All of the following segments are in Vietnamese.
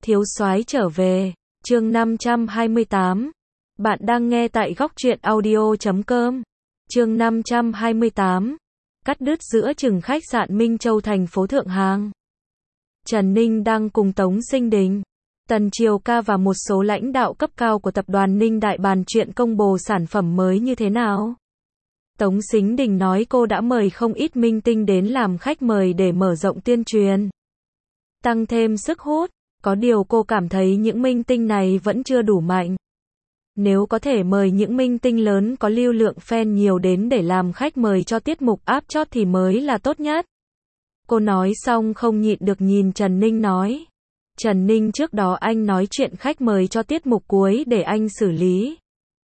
Thiếu soái trở về, chương 528. Bạn đang nghe tại góc truyện audio.com. Chương 528. Cắt đứt giữa chừng khách sạn Minh Châu thành phố Thượng Hàng. Trần Ninh đang cùng Tống Sinh Đình, Tần Triều Ca và một số lãnh đạo cấp cao của tập đoàn Ninh Đại bàn chuyện công bố sản phẩm mới như thế nào. Tống Sinh Đình nói cô đã mời không ít minh tinh đến làm khách mời để mở rộng tuyên truyền, tăng thêm sức hút. Có điều cô cảm thấy những minh tinh này vẫn chưa đủ mạnh. Nếu có thể mời những minh tinh lớn có lưu lượng fan nhiều đến để làm khách mời cho tiết mục áp chót thì mới là tốt nhất. Cô nói xong không nhịn được nhìn Trần Ninh nói. Trần Ninh, trước đó anh nói chuyện khách mời cho tiết mục cuối để anh xử lý.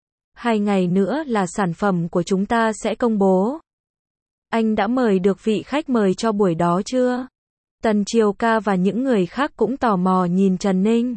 2 ngày nữa là sản phẩm của chúng ta sẽ công bố. Anh đã mời được vị khách mời cho buổi đó chưa? Tần Triều Ca và những người khác cũng tò mò nhìn Trần Ninh.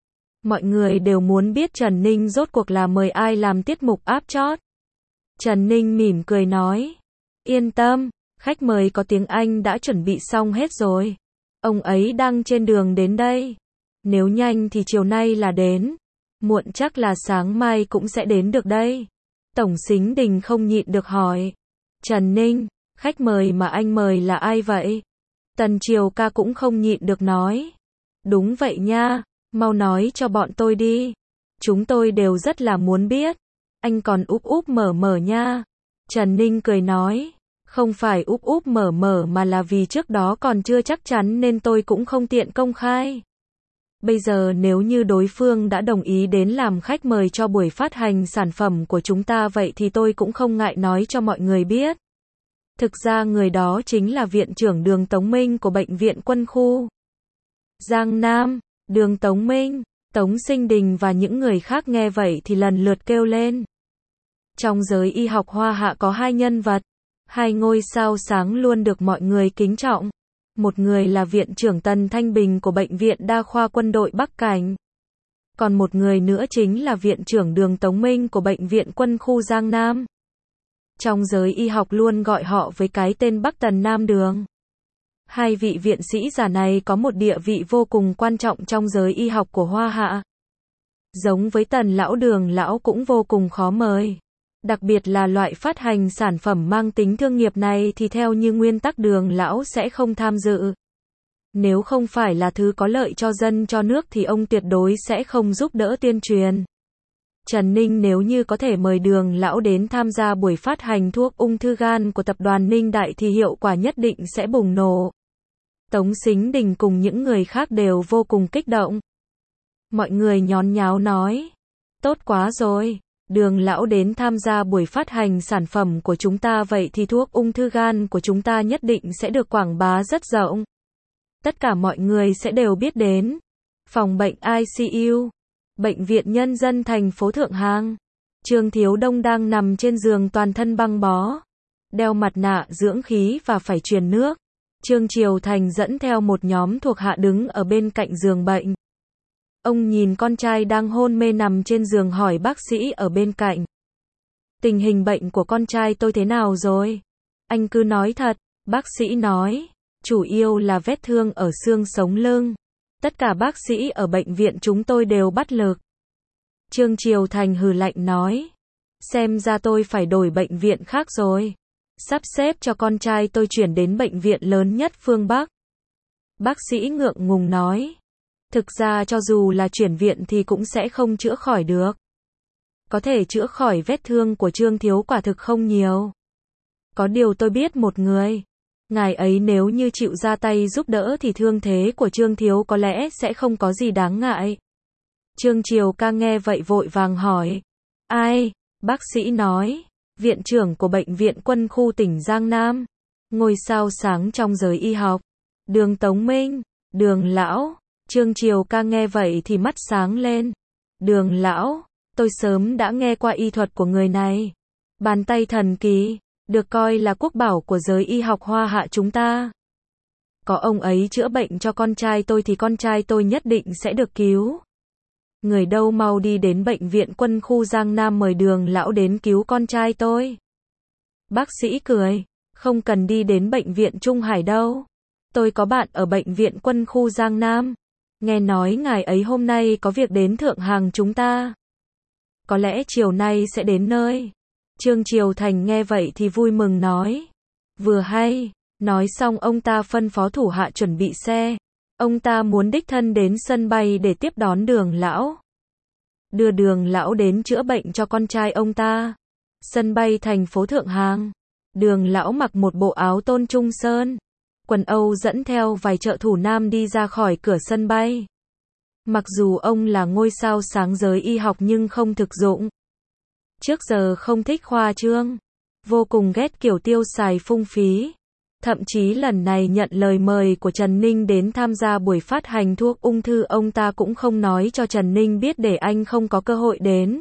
Mọi người đều muốn biết Trần Ninh rốt cuộc là mời ai làm tiết mục áp chót. Trần Ninh mỉm cười nói. Yên tâm, khách mời có tiếng Anh đã chuẩn bị xong hết rồi. Ông ấy đang trên đường đến đây. Nếu nhanh thì chiều nay là đến. Muộn chắc là sáng mai cũng sẽ đến được đây. Tổng Sinh Đình không nhịn được hỏi. Trần Ninh, khách mời mà anh mời là ai vậy? Tần Triều Ca cũng không nhịn được nói. Đúng vậy nha, mau nói cho bọn tôi đi. Chúng tôi đều rất là muốn biết. Anh còn úp úp mở mở nha. Trần Ninh cười nói. Không phải úp úp mở mở mà là vì trước đó còn chưa chắc chắn nên tôi cũng không tiện công khai. Bây giờ nếu như đối phương đã đồng ý đến làm khách mời cho buổi phát hành sản phẩm của chúng ta vậy thì tôi cũng không ngại nói cho mọi người biết. Thực ra người đó chính là Viện trưởng Đường Tống Minh của Bệnh viện Quân khu Giang Nam. Đường Tống Minh, Tống Sinh Đình và những người khác nghe vậy thì lần lượt kêu lên. Trong giới y học Hoa Hạ có 2 nhân vật, 2 ngôi sao sáng luôn được mọi người kính trọng. Một người là Viện trưởng Tần Thanh Bình của Bệnh viện Đa khoa Quân đội Bắc Cảnh. Còn một người nữa chính là Viện trưởng Đường Tống Minh của Bệnh viện Quân khu Giang Nam. Trong giới y học luôn gọi họ với cái tên Bắc Tần Nam Đường. 2 vị viện sĩ già này có một địa vị vô cùng quan trọng trong giới y học của Hoa Hạ. Giống với Tần lão Đường lão cũng vô cùng khó mời. Đặc biệt là loại phát hành sản phẩm mang tính thương nghiệp này thì theo như nguyên tắc Đường lão sẽ không tham dự. Nếu không phải là thứ có lợi cho dân cho nước thì ông tuyệt đối sẽ không giúp đỡ tuyên truyền. Trần Ninh nếu như có thể mời Đường lão đến tham gia buổi phát hành thuốc ung thư gan của tập đoàn Ninh Đại thì hiệu quả nhất định sẽ bùng nổ. Tống Sinh Đình cùng những người khác đều vô cùng kích động. Mọi người nhốn nháo nói. Tốt quá rồi, Đường lão đến tham gia buổi phát hành sản phẩm của chúng ta vậy thì thuốc ung thư gan của chúng ta nhất định sẽ được quảng bá rất rộng. Tất cả mọi người sẽ đều biết đến. Phòng bệnh ICU, Bệnh viện Nhân dân thành phố Thượng Hàng. Trương Thiếu Đông đang nằm trên giường toàn thân băng bó, đeo mặt nạ dưỡng khí và phải truyền nước. Trương Triều Thành dẫn theo một nhóm thuộc hạ đứng ở bên cạnh giường bệnh. Ông nhìn con trai đang hôn mê nằm trên giường hỏi bác sĩ ở bên cạnh. Tình hình bệnh của con trai tôi thế nào rồi? Anh cứ nói thật, bác sĩ nói. Chủ yếu là vết thương ở xương sống lưng. Tất cả bác sĩ ở bệnh viện chúng tôi đều bắt lực. Trương Triều Thành hừ lạnh nói. Xem ra tôi phải đổi bệnh viện khác rồi. Sắp xếp cho con trai tôi chuyển đến bệnh viện lớn nhất phương Bắc. Bác sĩ ngượng ngùng nói. Thực ra cho dù là chuyển viện thì cũng sẽ không chữa khỏi được. Có thể chữa khỏi vết thương của Trương Thiếu quả thực không nhiều. Có điều tôi biết một người. Ngài ấy nếu như chịu ra tay giúp đỡ thì thương thế của Trương Thiếu có lẽ sẽ không có gì đáng ngại. Trương Triều Ca nghe vậy vội vàng hỏi. Ai? Bác sĩ nói. Viện trưởng của Bệnh viện Quân khu tỉnh Giang Nam. Ngôi sao sáng trong giới y học. Đường Tống Minh. Đường lão. Trương Triều Ca nghe vậy thì mắt sáng lên. Đường lão. Tôi sớm đã nghe qua y thuật của người này. Bàn tay thần kỳ. Được coi là quốc bảo của giới y học Hoa Hạ chúng ta. Có ông ấy chữa bệnh cho con trai tôi thì con trai tôi nhất định sẽ được cứu. Người đâu mau đi đến Bệnh viện Quân khu Giang Nam mời Đường lão đến cứu con trai tôi. Bác sĩ cười. Không cần đi đến Bệnh viện Trung Hải đâu. Tôi có bạn ở Bệnh viện Quân khu Giang Nam. Nghe nói ngài ấy hôm nay có việc đến thượng hàng chúng ta. Có lẽ chiều nay sẽ đến nơi. Trương Triều Thành nghe vậy thì vui mừng nói. Vừa hay. Nói xong ông ta phân phó thủ hạ chuẩn bị xe. Ông ta muốn đích thân đến sân bay để tiếp đón Đường lão. Đưa Đường lão đến chữa bệnh cho con trai ông ta. Sân bay thành phố Thượng Hàng. Đường lão mặc một bộ áo tôn trung sơn. Quần Âu dẫn theo vài trợ thủ nam đi ra khỏi cửa sân bay. Mặc dù ông là ngôi sao sáng giới y học nhưng không thực dụng. Trước giờ không thích khoa trương. Vô cùng ghét kiểu tiêu xài phung phí. Thậm chí lần này nhận lời mời của Trần Ninh đến tham gia buổi phát hành thuốc ung thư, ông ta cũng không nói cho Trần Ninh biết để anh không có cơ hội đến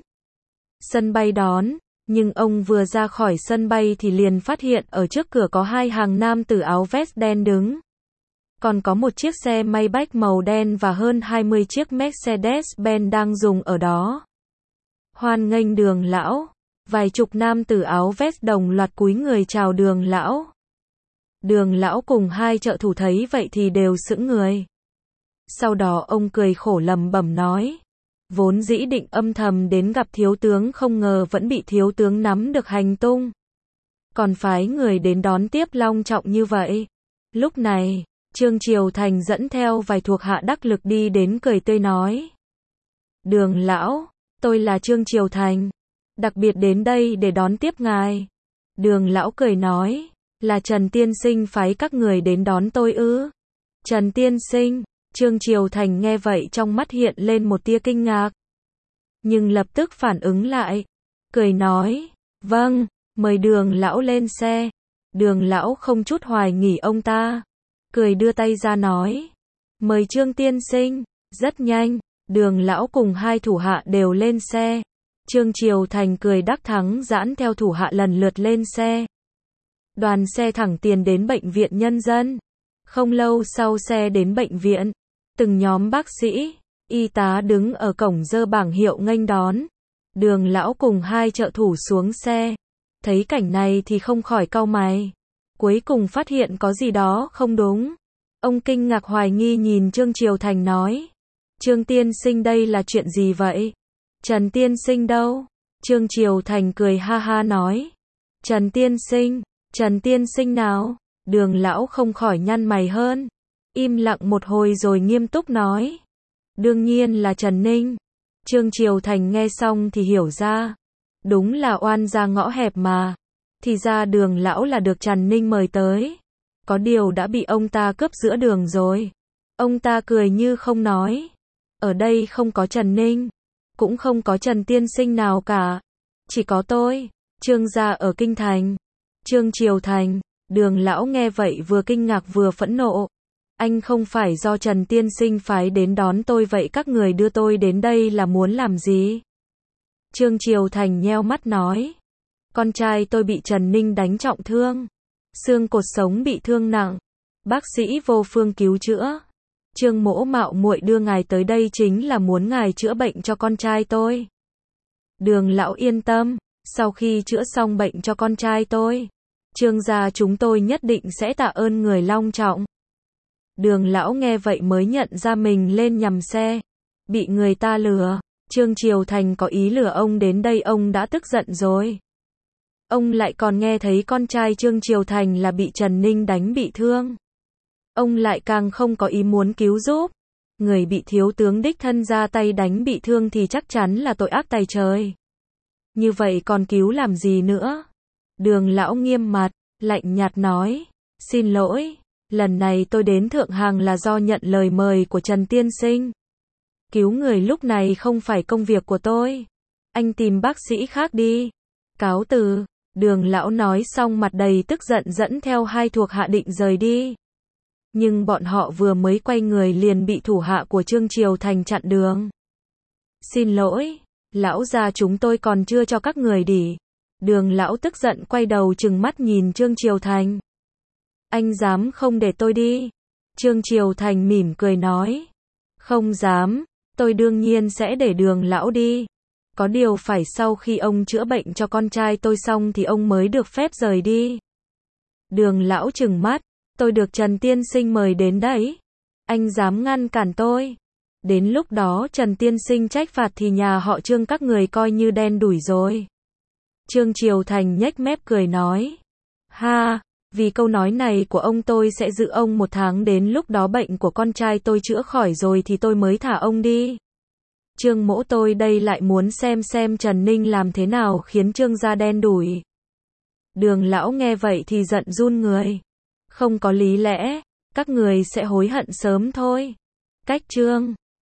sân bay đón. Nhưng ông vừa ra khỏi sân bay thì liền phát hiện ở trước cửa có hai hàng nam tử áo vest đen đứng. Còn có một chiếc xe Maybach màu đen và hơn 20 chiếc Mercedes-Benz đang dùng ở đó. Hoan nghênh Đường lão. Vài chục nam tử áo vest đồng loạt cúi người chào Đường lão. Đường lão cùng hai trợ thủ thấy vậy thì đều sững người. Sau đó ông cười khổ lẩm bẩm nói. Vốn dĩ định âm thầm đến gặp thiếu tướng, không ngờ vẫn bị thiếu tướng nắm được hành tung. Còn phái người đến đón tiếp long trọng như vậy. Lúc này, Trương Triều Thành dẫn theo vài thuộc hạ đắc lực đi đến cười tươi nói. Đường lão, tôi là Trương Triều Thành. Đặc biệt đến đây để đón tiếp ngài. Đường lão cười nói. Là Trần tiên sinh phái các người đến đón tôi ư? Trần tiên sinh. Trương Triều Thành nghe vậy trong mắt hiện lên một tia kinh ngạc. Nhưng lập tức phản ứng lại. Cười nói. Vâng, mời Đường lão lên xe. Đường lão không chút hoài nghi ông ta. Cười đưa tay ra nói. Mời Trương tiên sinh. Rất nhanh, Đường lão cùng hai thủ hạ đều lên xe. Trương Triều Thành cười đắc thắng giãn theo thủ hạ lần lượt lên xe. Đoàn xe thẳng tiền đến bệnh viện nhân dân. Không lâu sau xe đến bệnh viện. Từng nhóm bác sĩ, y tá đứng ở cổng giơ bảng hiệu nghênh đón. Đường lão cùng hai trợ thủ xuống xe. Thấy cảnh này thì không khỏi cau mày. Cuối cùng phát hiện có gì đó không đúng. Ông kinh ngạc hoài nghi nhìn Trương Triều Thành nói. Trương tiên sinh, đây là chuyện gì vậy? Trần tiên sinh đâu? Trương Triều Thành cười ha ha nói. Trần tiên sinh nào? Đường lão không khỏi nhăn mày hơn. Im lặng một hồi rồi nghiêm túc nói. Đương nhiên là Trần Ninh. Trương Triều Thành nghe xong thì hiểu ra. Đúng là oan ra ngõ hẹp mà. Thì ra Đường lão là được Trần Ninh mời tới. Có điều đã bị ông ta cướp giữa đường rồi. Ông ta cười như không nói. Ở đây không có Trần Ninh. Cũng không có Trần tiên sinh nào cả. Chỉ có tôi, Trương gia ở Kinh Thành. Trương Triều Thành. Đường lão nghe vậy vừa kinh ngạc vừa phẫn nộ. Anh không phải do Trần tiên sinh phái đến đón tôi, vậy các người đưa tôi đến đây là muốn làm gì? Trương Triều Thành nheo mắt nói. Con trai tôi bị Trần Ninh đánh trọng thương. Xương cột sống bị thương nặng. Bác sĩ vô phương cứu chữa. Trương mỗ mạo muội đưa ngài tới đây chính là muốn ngài chữa bệnh cho con trai tôi. Đường lão yên tâm. Sau khi chữa xong bệnh cho con trai tôi, Trương gia chúng tôi nhất định sẽ tạ ơn người long trọng. Đường lão nghe vậy mới nhận ra mình lên nhầm xe. Bị người ta lừa. Trương Triều Thành có ý lừa ông đến đây, ông đã tức giận rồi. Ông lại còn nghe thấy con trai Trương Triều Thành là bị Trần Ninh đánh bị thương. Ông lại càng không có ý muốn cứu giúp. Người bị thiếu tướng đích thân ra tay đánh bị thương thì chắc chắn là tội ác tày trời. Như vậy còn cứu làm gì nữa? Đường lão nghiêm mặt, lạnh nhạt nói. Xin lỗi, lần này tôi đến Thượng Hàng là do nhận lời mời của Trần tiên sinh. Cứu người lúc này không phải công việc của tôi. Anh tìm bác sĩ khác đi. Cáo từ. Đường lão nói xong mặt đầy tức giận dẫn theo hai thuộc hạ định rời đi. Nhưng bọn họ vừa mới quay người liền bị thủ hạ của Trương Triều Thành chặn đường. Xin lỗi, lão gia chúng tôi còn chưa cho các người đi. Đường lão tức giận quay đầu trừng mắt nhìn Trương Triều Thành. Anh dám không để tôi đi? Trương Triều Thành mỉm cười nói. Không dám, tôi đương nhiên sẽ để Đường lão đi. Có điều phải sau khi ông chữa bệnh cho con trai tôi xong thì ông mới được phép rời đi. Đường lão trừng mắt. Tôi được Trần tiên sinh mời đến đấy. Anh dám ngăn cản tôi? Đến lúc đó Trần tiên sinh trách phạt thì nhà họ Trương các người coi như đen đủi rồi. Trương Triều Thành nhếch mép cười nói. Ha, vì câu nói này của ông tôi sẽ giữ ông 1 tháng, đến lúc đó bệnh của con trai tôi chữa khỏi rồi thì tôi mới thả ông đi. Trương Mỗ tôi đây lại muốn xem Trần Ninh làm thế nào khiến Trương gia đen đủi. Đường lão nghe vậy thì giận run người. Không có lý lẽ, các người sẽ hối hận sớm thôi. Cách Trương